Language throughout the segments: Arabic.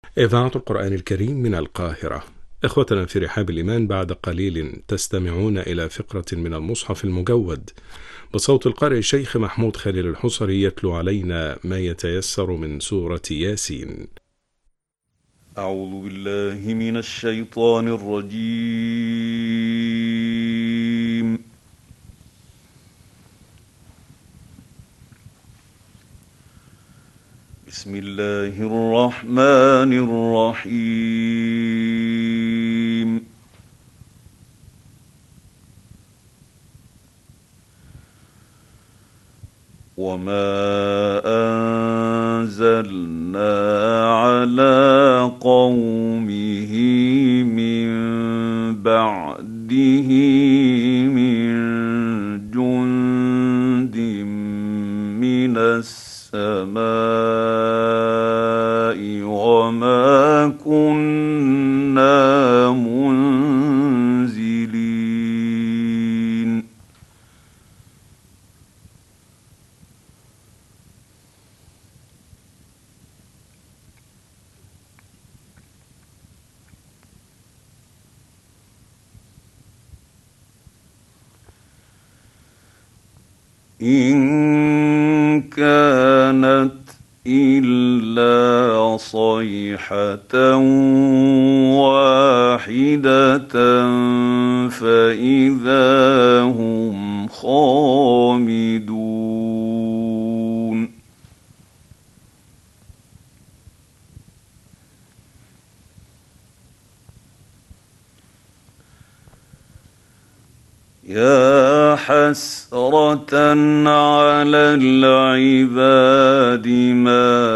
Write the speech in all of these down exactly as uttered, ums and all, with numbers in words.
إذاعة القرآن الكريم من القاهرة. إخوتنا في رحاب الإيمان، بعد قليل تستمعون إلى فقرة من المصحف المجود بصوت القارئ الشيخ محمود خليل الحصري، يتلو علينا ما يتيسر من سورة ياسين. أعوذ بالله من الشيطان الرجيم. بسم الله الرحمن الرحيم. وما أنزلنا على قومه من بعده من جند من السماء وما كنا منزلين. إن كانت إلا صيحة واحدة فإذا هم خامدون. يا حسرة على العباد ما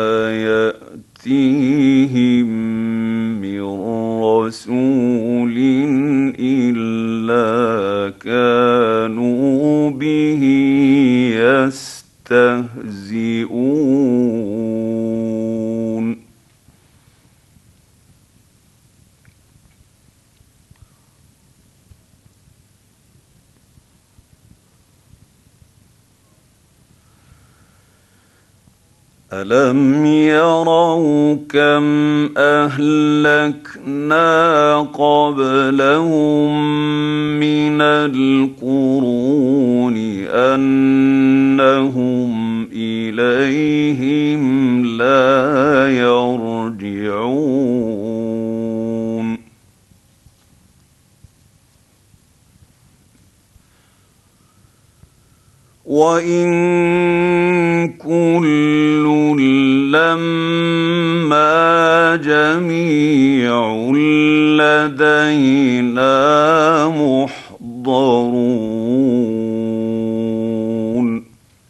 يأتيهم من رسول إلا كانوا به يستهزئون. ألم يروا كم أهلكنا قبلهم من القرون أنهم إليهم لا يرجعون. وإن كل لما جميع لدينا محضرون.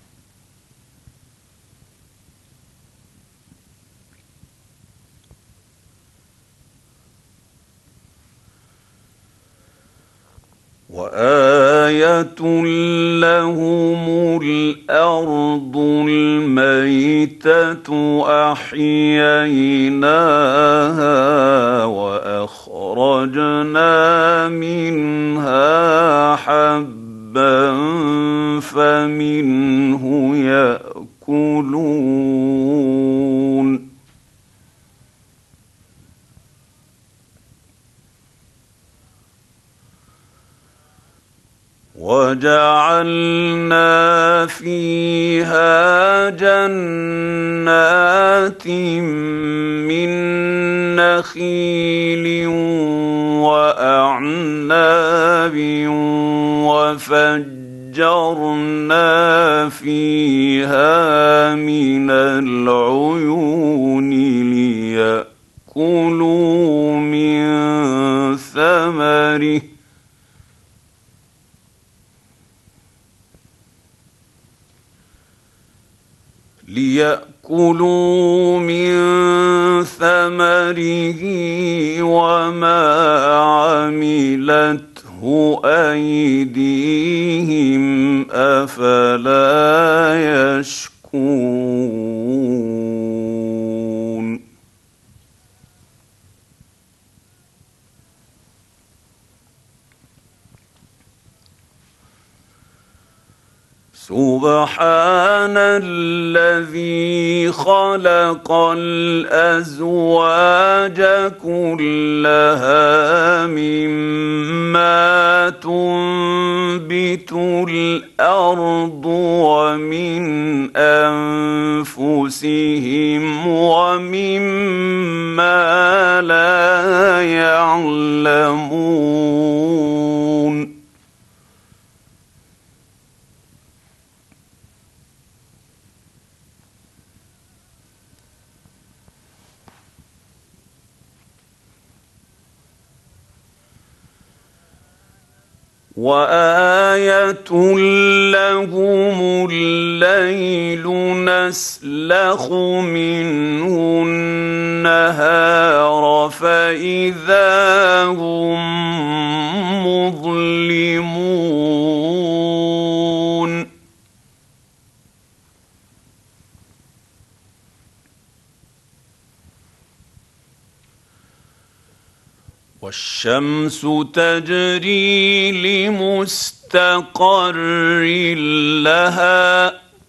وآية لهم الأرض الميتة أحييناها وأخرجنا منها حبا فمنه يأكلون. وجعلنا فيها جنات من نخيل وأعناب وفجرنا فيها من العيون ليأكلوا من ثمره ليأكلوا من ثمره وما عملته أيديهم أفلا يشكرون. سبحان الذي خلق الأزواج كلها مما تنبت الأرض ومن أنفسهم ومما لا يعلمون. وآية لهم الليل نسلخ منه النهار فإذا هم مظلمون. والشمس تجري لمستقر لها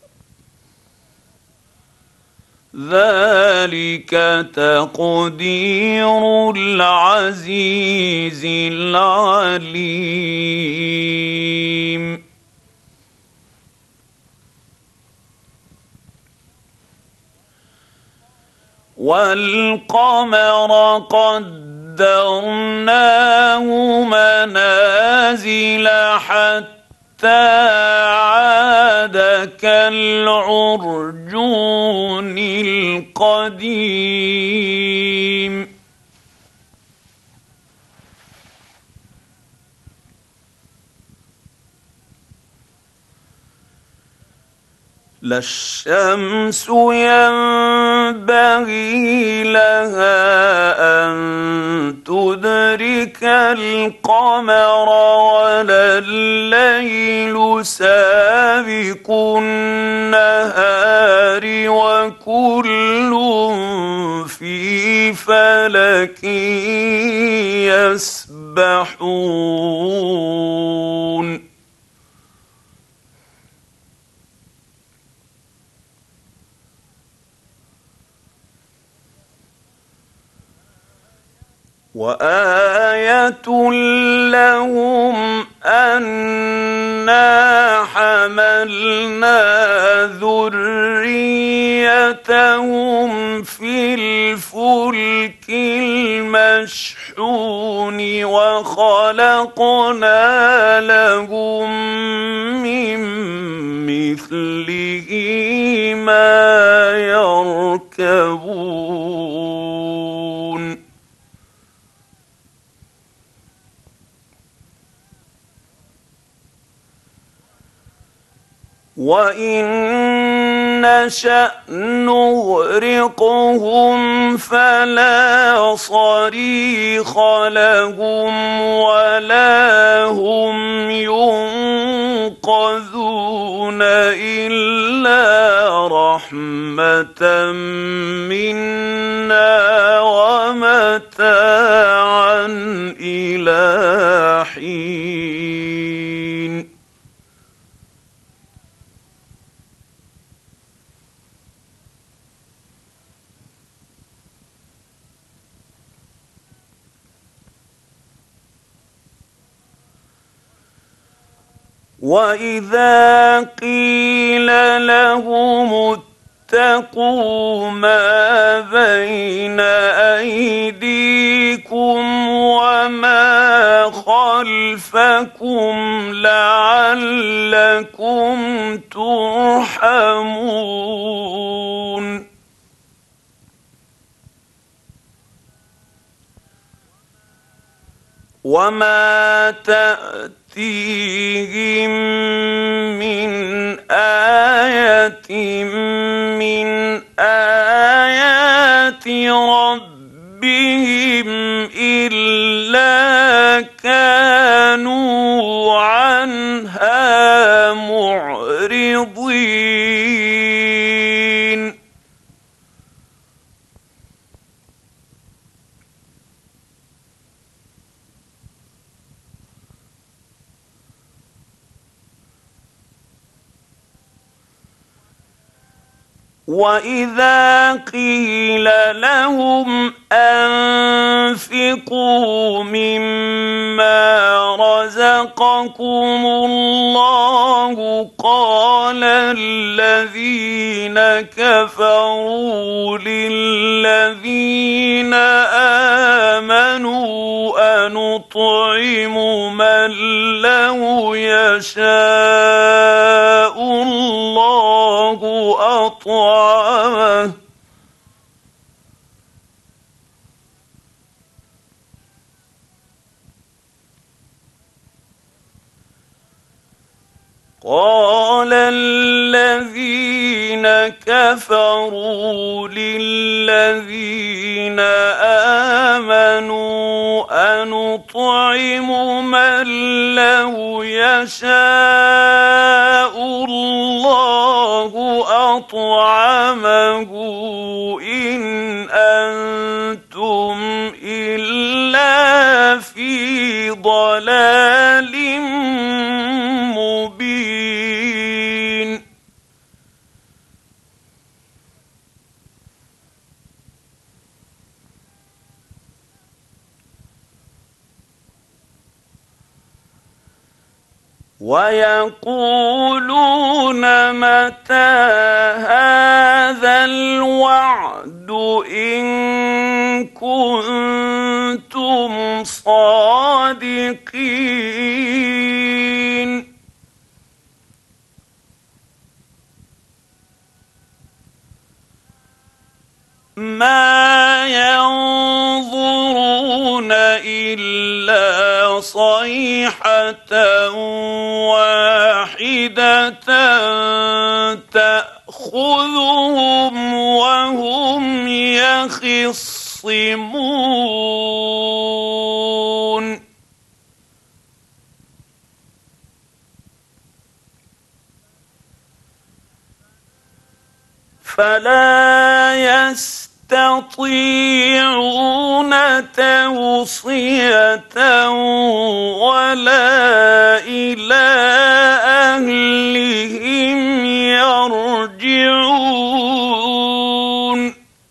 ذلك تقدير العزيز العليم. والقمر قد قدرناه منازل حتى عاد كالعرجون القديم. لا الشمس ينبغي لها أن تدرك القمر ولا الليل سابق النهار وكل في فلك يسبحون. وآية لهم أنا حملنا ذريتهم في الفلك المشحون وخلقنا لهم من مثله ما يركبون. وإن نشأ نغرقهم فلا صريخ لهم ولا هم ينقذون إلا رحمة منا ومتاعا إلى حين. وإذا قيل لهم اتقوا ما بين أيديكم وما خلفكم لعلكم ترحمون. وما تأتيهم من آية من آيات ربهم إلا كانوا عنها معرضين. وإذا قيل لهم أنفقوا مما رزقكم الله قال الذين كفروا للذين آمنوا أنطعم من لو يشاء الله أطعمه قال الذين كفروا للذين آمنوا أنطعم من لو يشاء الله أطعمه إن أنتم إلا في ضلال مبين. ويقولون متى هذا الوعد إن كنتم صادقين ما ينظرون إلا صيحة واحدة تأخذهم وهم يخصمون فلا يستطيعون توصية ولا إلى أهلهم يرجعون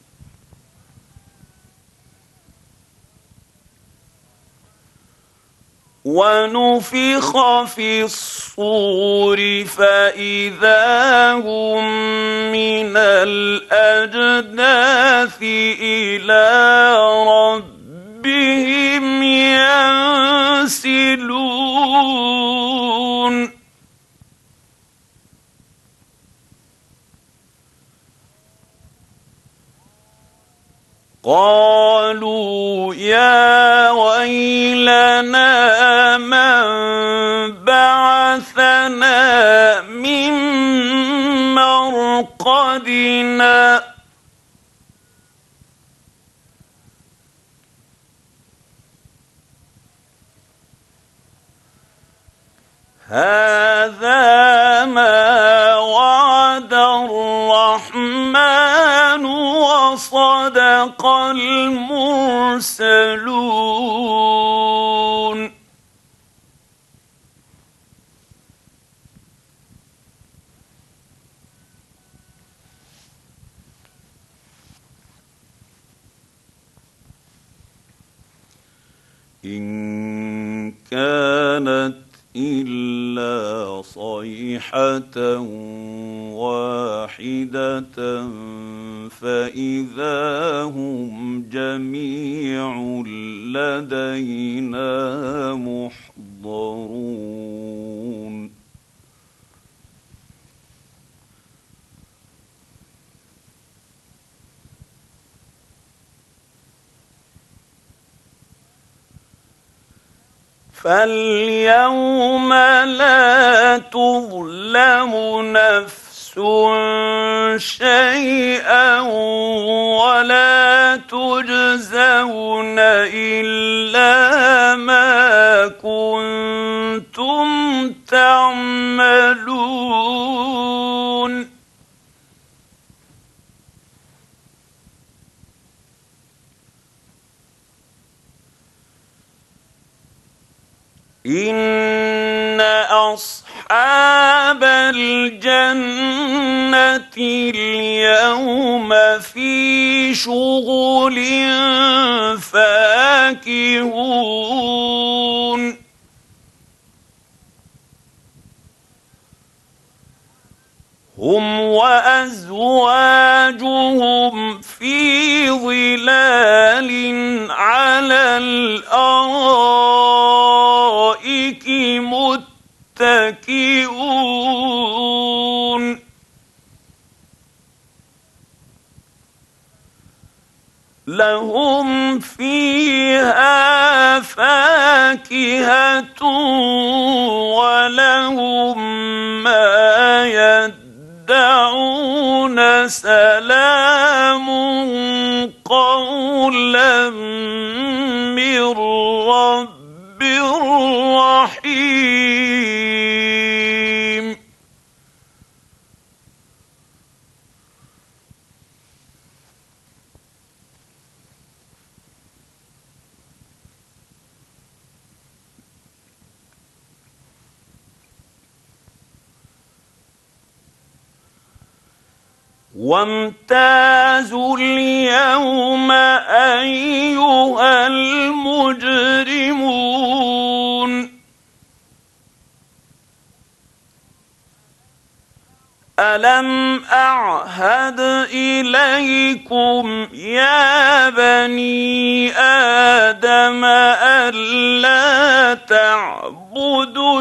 ونفخ في الصور فإذا هم من الأجداث إلى ربهم ينسلون قالوا يا ويلنا من بعثنا من مرقدنا هذا ما وعد الرحمن وصدق المرسلون إن كانت إلا صيحة واحدة فإذا هم جميع لدينا محضرون فاليوم لا تظلم نفس شيئا ولا تجزون إلا ما كنتم تعملون إن أصحاب الجنة اليوم في شغل فاكهون هم وأزواجهم في ظلال على الأرائك متكئون لهم فيها فاكهة ولهم ما يدعون سلام قولا من رب رحيم وامتازوا اليوم أيها المجرمون ألم أعهد إليكم يا بني آدم ألا تعبدوا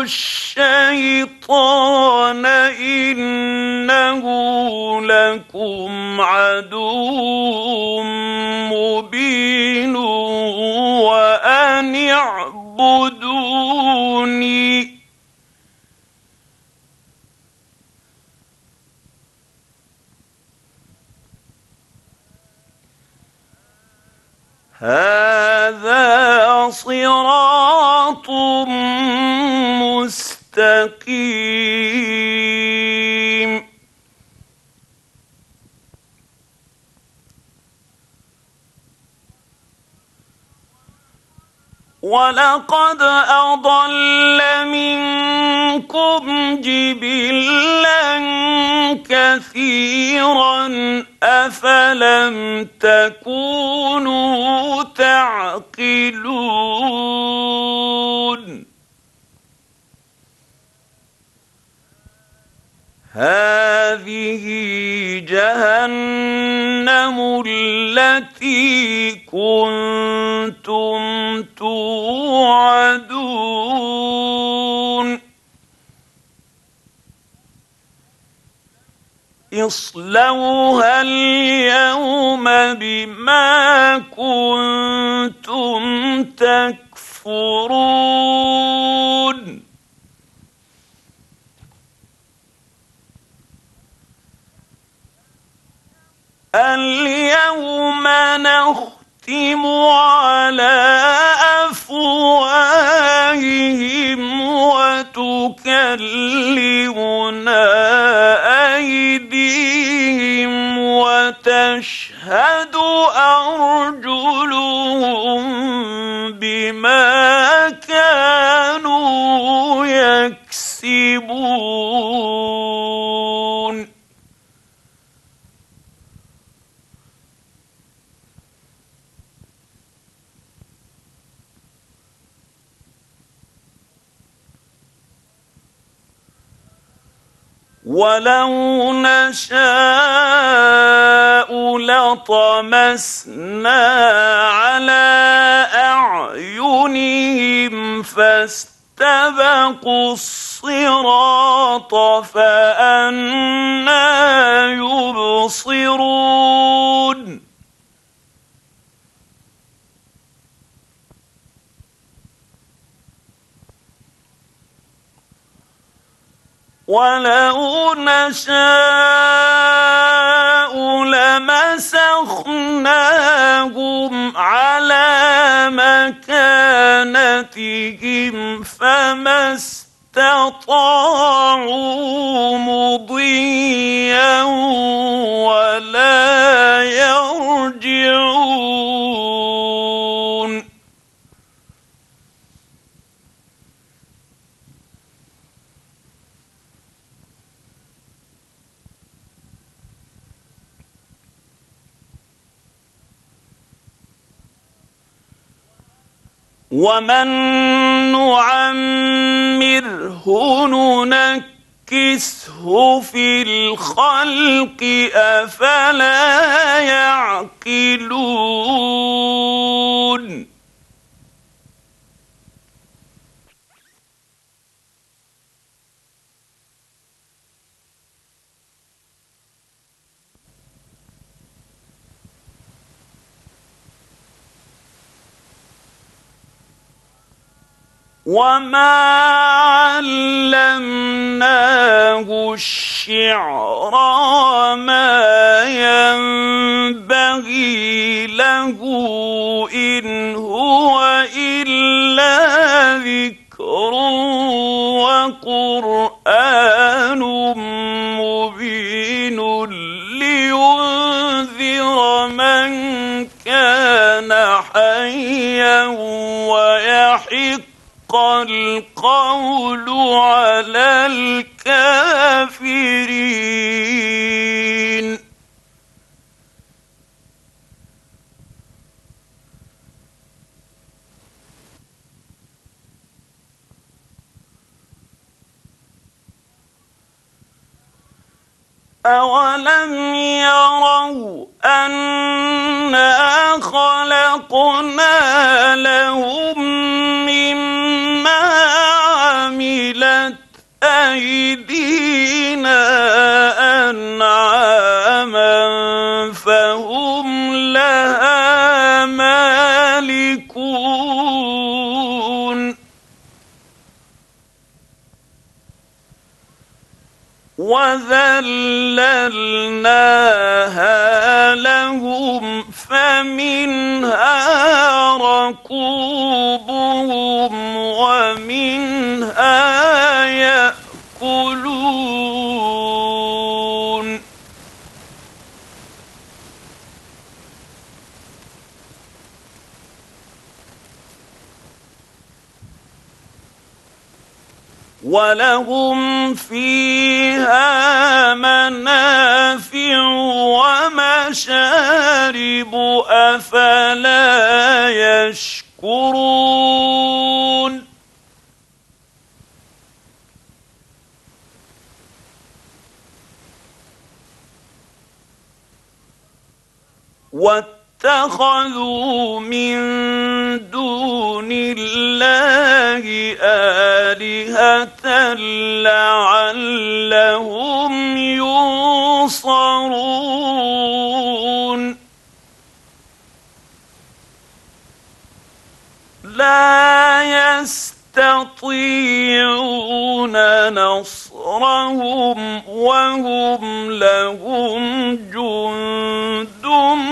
الشيطان إنه لكم عدو مبين وأن اعبدوني هذا صراط مستقيم ولقد أضل منكم جبلا كثيرا أفلم تكونوا تعقلون هذه جهنم التي كنتم توعدون اصلوها اليوم بما كنتم تكفرون اليوم نختم على أفواههم وتكلمنا أيديهم وتشهد أرجلهم بما كانوا يكسبون ولو نشاء لطمسنا على أعينهم فاستبقوا الصراط فأنى يبصرون ولو نشاء لمسخناهم على مكانتهم فما استطاعوا مضيا ولا يرجعون ومن نعمره ننكسه في الخلق أفلا يعقلون وما علمناه الشعر وما ينبغي له إن هو إلا ذكر وقرآن مبين لينذر من كان حيا ويحق القول على الكافرين أولم يروا أنا خلقنا لهم مما عملت أيدينا أنعاما فهم لها مالكون وذللناها لهم فمنها ركوبهم ومنها يأكلون ولهم فيها منافع ومشارب أفلا يشكرون واتخذوا من دون الله آلهة لعلهم ينصرون لا يستطيعون نصرهم وهم لهم جند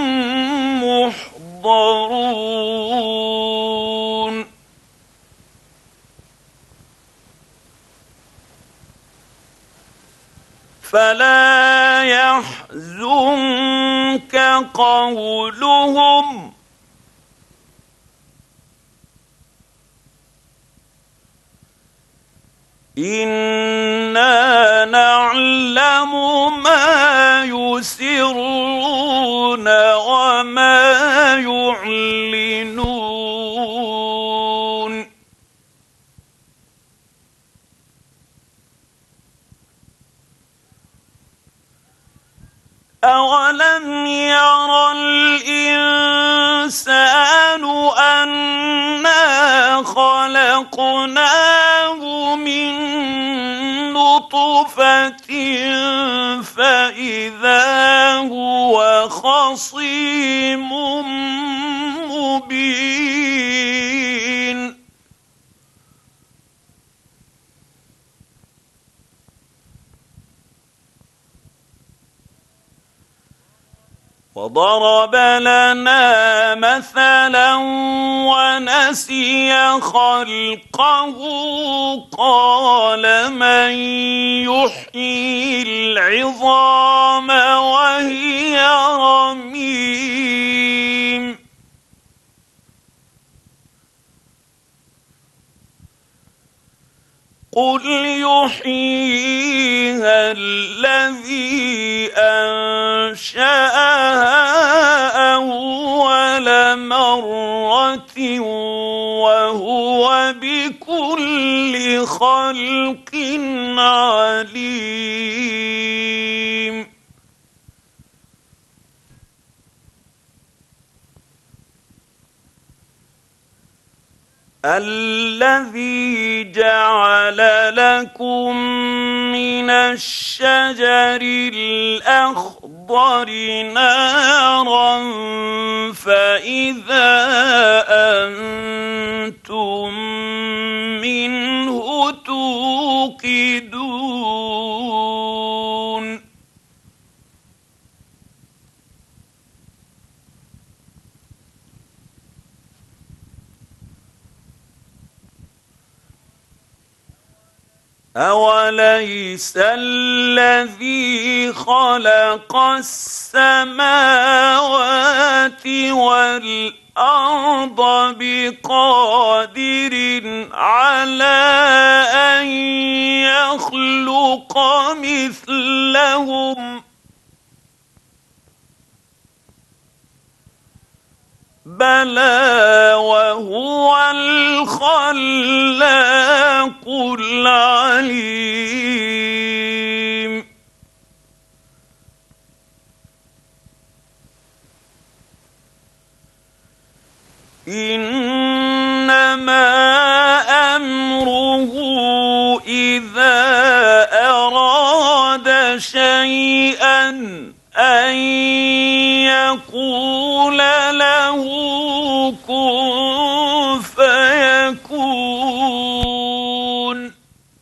محضرون فلا يحزنك قولهم إنا نعلم ما يسرون وما يعلنون أولم ير الإنسان أنا خلقناه من نطفة فإذا هو خصيم مبين وضرب لنا مثلا ونسي خلقه قال من يحيي العظام وهي رميم قل يحييها الذي أنشأها أول مرة وهو بكل خلق عليم. الذي جعل لكم من الشجر الأخضر نارا فإذا أنتم منه توقدون. أوليس الذي خلق السماوات والأرض بقادر على أن يخلق مثلهم؟ بلى وهو الخلاق العليم. إنما أمره إذا أراد شيئا أن يقول له كن فيكون.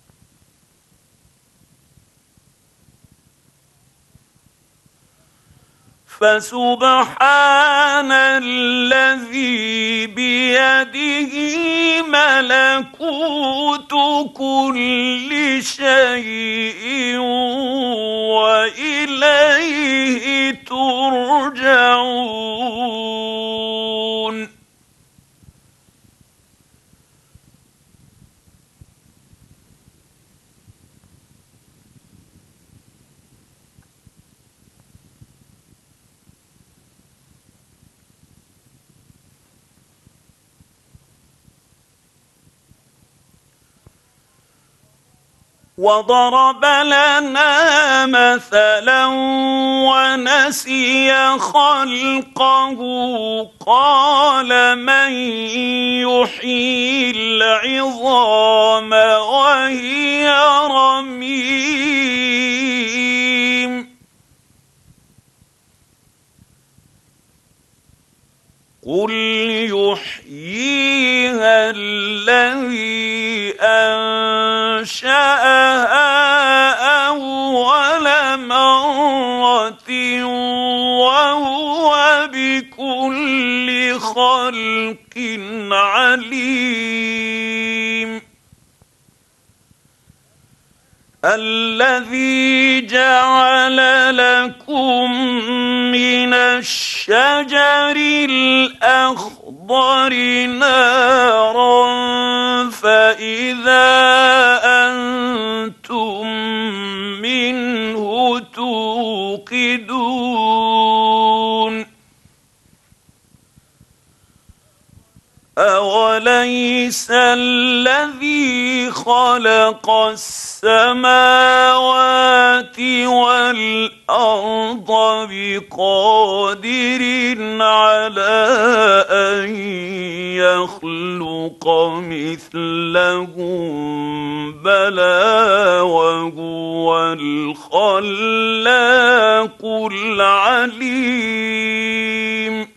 فسبحان الذي بيده ملكوت كل شيء وإليه ترجعون. وضرب لنا مثلا ونسي خلقه قال من يحيي العظام وهي رميم؟ قل يحييها الذي أنشأها أول مرة وهو بكل خلق عليم. الذي جعل لكم من الشجر الأخضر نارا فإذا أنتم منه توقدون. أوليس الذي خلق السماوات والأرض بقادر على أن يخلق مثلهم؟ بلى وهو الخلاق العليم.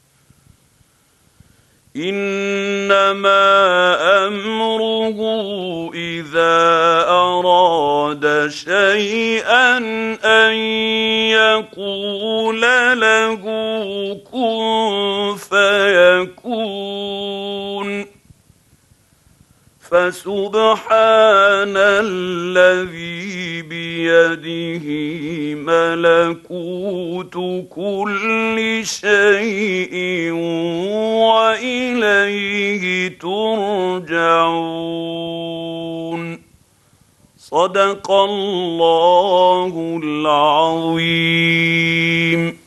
إنما أمره إذا أراد شيئا أن يقول له كن فيكون. فسبحان الذي بيده ملكوت كل شيء وإليه ترجعون. صدق الله العظيم.